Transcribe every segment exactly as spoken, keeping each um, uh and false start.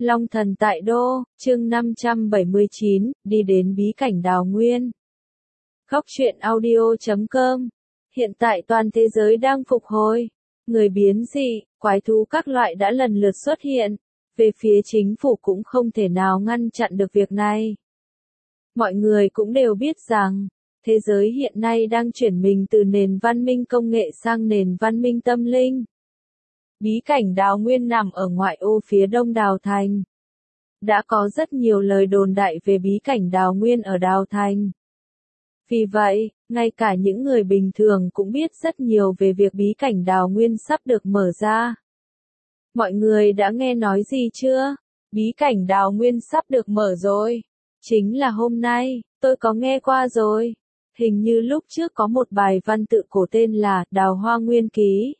Long thần tại đô, chương năm trăm bảy mươi chín, đi đến bí cảnh Đào Nguyên. Góc truyện audio chấm com. Hiện tại toàn thế giới đang phục hồi. Người biến dị, quái thú các loại đã lần lượt xuất hiện. Về phía chính phủ cũng không thể nào ngăn chặn được việc này. Mọi người cũng đều biết rằng, thế giới hiện nay đang chuyển mình từ nền văn minh công nghệ sang nền văn minh tâm linh. Bí cảnh Đào Nguyên nằm ở ngoại ô phía đông Đào Thành. Đã có rất nhiều lời đồn đại về bí cảnh Đào Nguyên ở Đào Thành. Vì vậy, ngay cả những người bình thường cũng biết rất nhiều về việc bí cảnh Đào Nguyên sắp được mở ra. Mọi người đã nghe nói gì chưa? Bí cảnh Đào Nguyên sắp được mở rồi. Chính là hôm nay, tôi có nghe qua rồi. Hình như lúc trước có một bài văn tự cổ tên là Đào Hoa Nguyên Ký.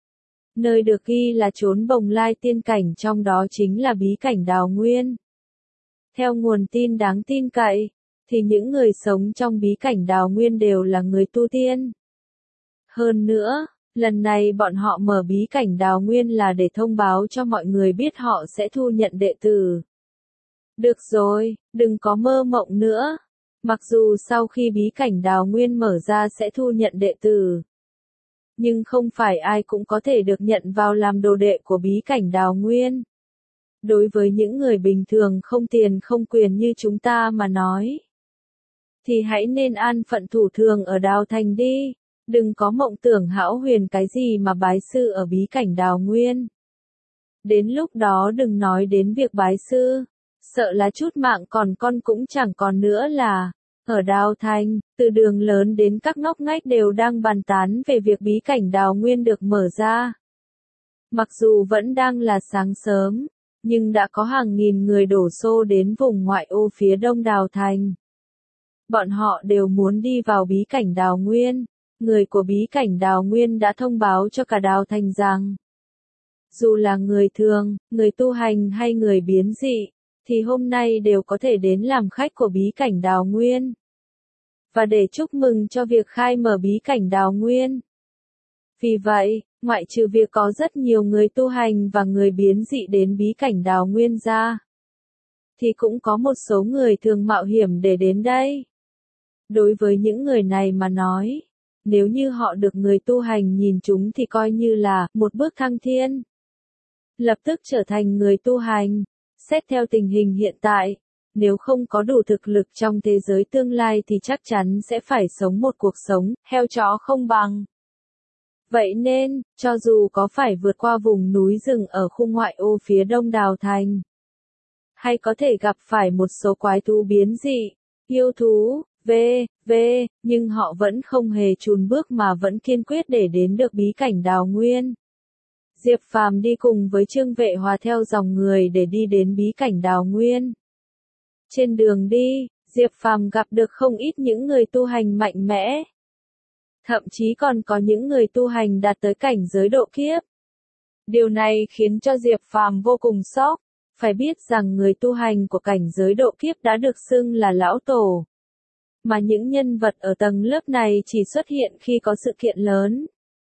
Nơi được ghi là chốn bồng lai tiên cảnh, trong đó chính là bí cảnh Đào Nguyên. Theo nguồn tin đáng tin cậy, thì những người sống trong bí cảnh Đào Nguyên đều là người tu tiên. Hơn nữa, lần này bọn họ mở bí cảnh Đào Nguyên là để thông báo cho mọi người biết họ sẽ thu nhận đệ tử. Được rồi, đừng có mơ mộng nữa. Mặc dù sau khi bí cảnh Đào Nguyên mở ra sẽ thu nhận đệ tử, nhưng không phải ai cũng có thể được nhận vào làm đồ đệ của bí cảnh Đào Nguyên. Đối với những người bình thường không tiền không quyền như chúng ta mà nói, thì hãy nên an phận thủ thường ở Đào Thành đi. Đừng có mộng tưởng hão huyền cái gì mà bái sư ở bí cảnh Đào Nguyên. Đến lúc đó đừng nói đến việc bái sư, sợ là chút mạng còn con cũng chẳng còn nữa là. Ở Đào Thành, từ đường lớn đến các ngóc ngách đều đang bàn tán về việc bí cảnh Đào Nguyên được mở ra. Mặc dù vẫn đang là sáng sớm, nhưng đã có hàng nghìn người đổ xô đến vùng ngoại ô phía đông Đào Thành. Bọn họ đều muốn đi vào bí cảnh Đào Nguyên. Người của bí cảnh Đào Nguyên đã thông báo cho cả Đào Thành rằng, dù là người thường, người tu hành hay người biến dị, thì hôm nay đều có thể đến làm khách của bí cảnh Đào Nguyên. Và để chúc mừng cho việc khai mở bí cảnh Đào Nguyên. Vì vậy, ngoại trừ việc có rất nhiều người tu hành và người biến dị đến bí cảnh Đào Nguyên ra, thì cũng có một số người thường mạo hiểm để đến đây. Đối với những người này mà nói, nếu như họ được người tu hành nhìn chúng thì coi như là một bước thăng thiên. Lập tức trở thành người tu hành. Xét theo tình hình hiện tại, nếu không có đủ thực lực trong thế giới tương lai thì chắc chắn sẽ phải sống một cuộc sống heo chó không bằng. Vậy nên, cho dù có phải vượt qua vùng núi rừng ở khu ngoại ô phía đông Đào Thành, hay có thể gặp phải một số quái thú biến dị, yêu thú, v, v, nhưng họ vẫn không hề chùn bước mà vẫn kiên quyết để đến được bí cảnh Đào Nguyên. Diệp Phàm đi cùng với Trương Vệ Hòa theo dòng người để đi đến bí cảnh Đào Nguyên. Trên đường đi, Diệp Phàm gặp được không ít những người tu hành mạnh mẽ. Thậm chí còn có những người tu hành đạt tới cảnh giới độ kiếp. Điều này khiến cho Diệp Phàm vô cùng sốc. Phải biết rằng người tu hành của cảnh giới độ kiếp đã được xưng là lão tổ. Mà những nhân vật ở tầng lớp này chỉ xuất hiện khi có sự kiện lớn.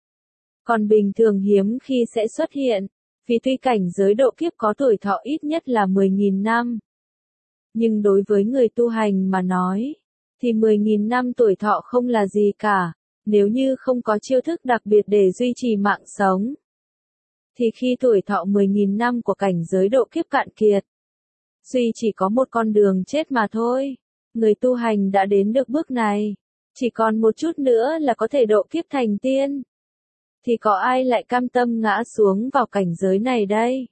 Còn bình thường hiếm khi sẽ xuất hiện, vì tuy cảnh giới độ kiếp có tuổi thọ ít nhất là mười nghìn năm. Nhưng đối với người tu hành mà nói, thì mười nghìn năm tuổi thọ không là gì cả, nếu như không có chiêu thức đặc biệt để duy trì mạng sống. Thì khi tuổi thọ mười nghìn năm của cảnh giới độ kiếp cạn kiệt, duy chỉ có một con đường chết mà thôi. Người tu hành đã đến được bước này, chỉ còn một chút nữa là có thể độ kiếp thành tiên. Thì có ai lại cam tâm ngã xuống vào cảnh giới này đây?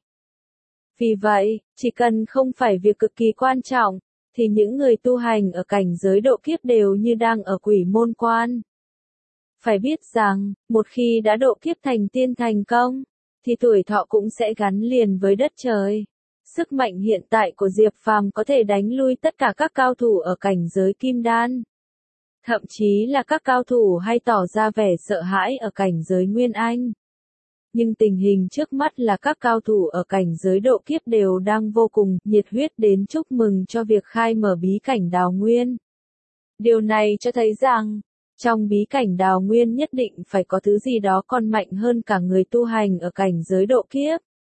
Vì vậy, chỉ cần không phải việc cực kỳ quan trọng, thì những người tu hành ở cảnh giới độ kiếp đều như đang ở quỷ môn quan. Phải biết rằng, một khi đã độ kiếp thành tiên thành công, thì tuổi thọ cũng sẽ gắn liền với đất trời. Sức mạnh hiện tại của Diệp Phàm có thể đánh lui tất cả các cao thủ ở cảnh giới kim đan. Thậm chí là các cao thủ hay tỏ ra vẻ sợ hãi ở cảnh giới Nguyên Anh. Nhưng tình hình trước mắt là các cao thủ ở cảnh giới độ kiếp đều đang vô cùng nhiệt huyết đến chúc mừng cho việc khai mở bí cảnh Đào Nguyên. Điều này cho thấy rằng, trong bí cảnh Đào Nguyên nhất định phải có thứ gì đó còn mạnh hơn cả người tu hành ở cảnh giới độ kiếp.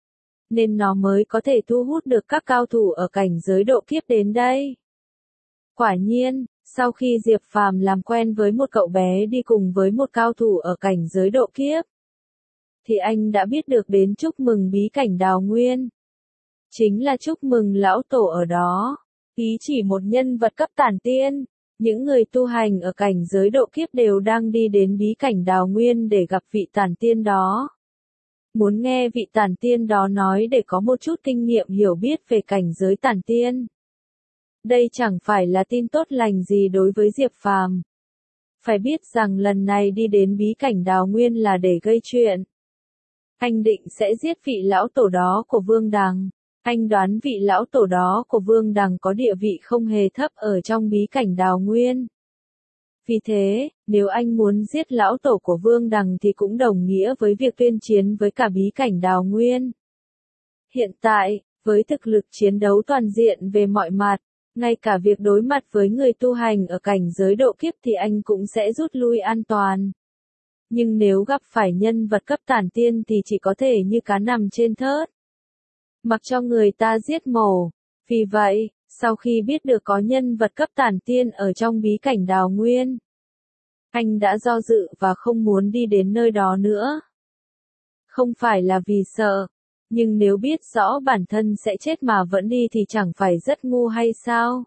nên nó mới có thể thu hút được các cao thủ ở cảnh giới độ kiếp đến đây. Quả nhiên, sau khi Diệp Phàm làm quen với một cậu bé đi cùng với một cao thủ ở cảnh giới độ kiếp, thì anh đã biết được đến chúc mừng bí cảnh Đào Nguyên. Chính là chúc mừng lão tổ ở đó. Ý chỉ một nhân vật cấp tản tiên, những người tu hành ở cảnh giới độ kiếp đều đang đi đến bí cảnh Đào Nguyên để gặp vị tản tiên đó. Muốn nghe vị tản tiên đó nói để có một chút kinh nghiệm hiểu biết về cảnh giới tản tiên. Đây chẳng phải là tin tốt lành gì đối với Diệp Phàm. Phải biết rằng lần này đi đến bí cảnh Đào Nguyên là để gây chuyện. Anh định sẽ giết vị lão tổ đó của Vương Đằng. Anh đoán vị lão tổ đó của Vương Đằng có địa vị không hề thấp ở trong bí cảnh Đào Nguyên. Vì thế, nếu anh muốn giết lão tổ của Vương Đằng thì cũng đồng nghĩa với việc tuyên chiến với cả bí cảnh Đào Nguyên. Hiện tại, với thực lực chiến đấu toàn diện về mọi mặt, ngay cả việc đối mặt với người tu hành ở cảnh giới độ kiếp thì anh cũng sẽ rút lui an toàn. Nhưng nếu gặp phải nhân vật cấp tản tiên thì chỉ có thể như cá nằm trên thớt, mặc cho người ta giết mổ. Vì vậy, sau khi biết được có nhân vật cấp tản tiên ở trong bí cảnh Đào Nguyên, anh đã do dự và không muốn đi đến nơi đó nữa. Không phải là vì sợ, nhưng nếu biết rõ bản thân sẽ chết mà vẫn đi thì chẳng phải rất ngu hay sao?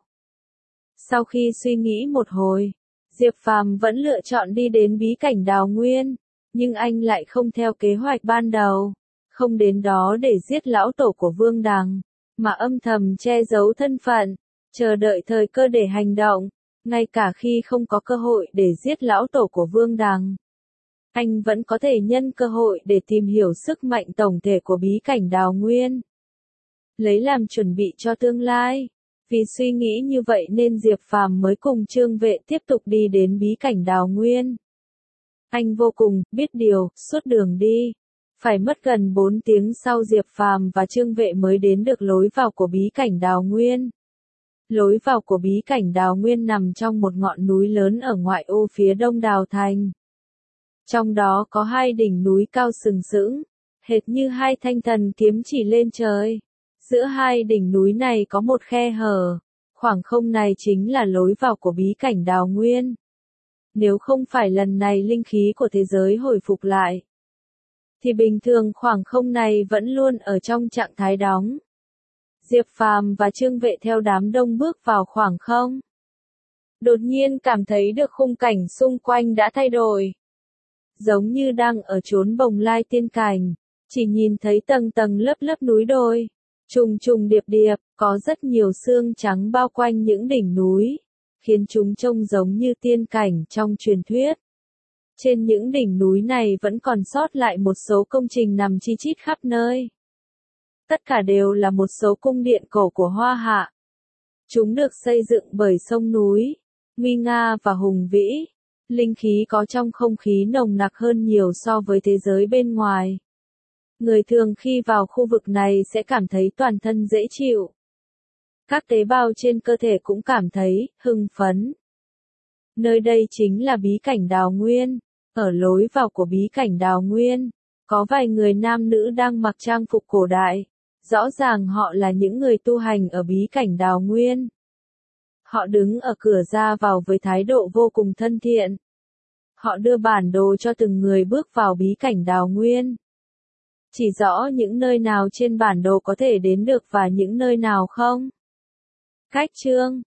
Sau khi suy nghĩ một hồi, Diệp Phàm vẫn lựa chọn đi đến bí cảnh Đào Nguyên, nhưng anh lại không theo kế hoạch ban đầu, không đến đó để giết lão tổ của Vương Đằng, mà âm thầm che giấu thân phận, chờ đợi thời cơ để hành động, ngay cả khi không có cơ hội để giết lão tổ của Vương Đằng. Anh vẫn có thể nhân cơ hội để tìm hiểu sức mạnh tổng thể của bí cảnh Đào Nguyên, lấy làm chuẩn bị cho tương lai. Vì suy nghĩ như vậy nên Diệp Phàm mới cùng Trương Vệ tiếp tục đi đến bí cảnh Đào Nguyên. Anh vô cùng biết điều, suốt đường đi, phải mất gần bốn tiếng sau Diệp Phàm và Trương Vệ mới đến được lối vào của bí cảnh Đào Nguyên. Lối vào của bí cảnh Đào Nguyên nằm trong một ngọn núi lớn ở ngoại ô phía đông Đào Thành. Trong đó có hai đỉnh núi cao sừng sững, hệt như hai thanh thần kiếm chỉ lên trời. Giữa hai đỉnh núi này có một khe hở, khoảng không này chính là lối vào của bí cảnh Đào Nguyên. Nếu không phải lần này linh khí của thế giới hồi phục lại, thì bình thường khoảng không này vẫn luôn ở trong trạng thái đóng. Diệp Phàm và Trương Vệ theo đám đông bước vào khoảng không. Đột nhiên cảm thấy được khung cảnh xung quanh đã thay đổi. Giống như đang ở chốn bồng lai tiên cảnh, chỉ nhìn thấy tầng tầng lớp lớp núi đồi, trùng trùng điệp điệp, có rất nhiều xương trắng bao quanh những đỉnh núi, khiến chúng trông giống như tiên cảnh trong truyền thuyết. Trên những đỉnh núi này vẫn còn sót lại một số công trình nằm chi chít khắp nơi. Tất cả đều là một số cung điện cổ của Hoa Hạ. Chúng được xây dựng bởi sông núi, nguy nga và hùng vĩ. Linh khí có trong không khí nồng nặc hơn nhiều so với thế giới bên ngoài. Người thường khi vào khu vực này sẽ cảm thấy toàn thân dễ chịu. Các tế bào trên cơ thể cũng cảm thấy hưng phấn. Nơi đây chính là bí cảnh Đào Nguyên. Ở lối vào của bí cảnh Đào Nguyên, có vài người nam nữ đang mặc trang phục cổ đại. Rõ ràng họ là những người tu hành ở bí cảnh Đào Nguyên. Họ đứng ở cửa ra vào với thái độ vô cùng thân thiện. Họ đưa bản đồ cho từng người bước vào bí cảnh Đào Nguyên. Chỉ rõ những nơi nào trên bản đồ có thể đến được và những nơi nào không. Cách chương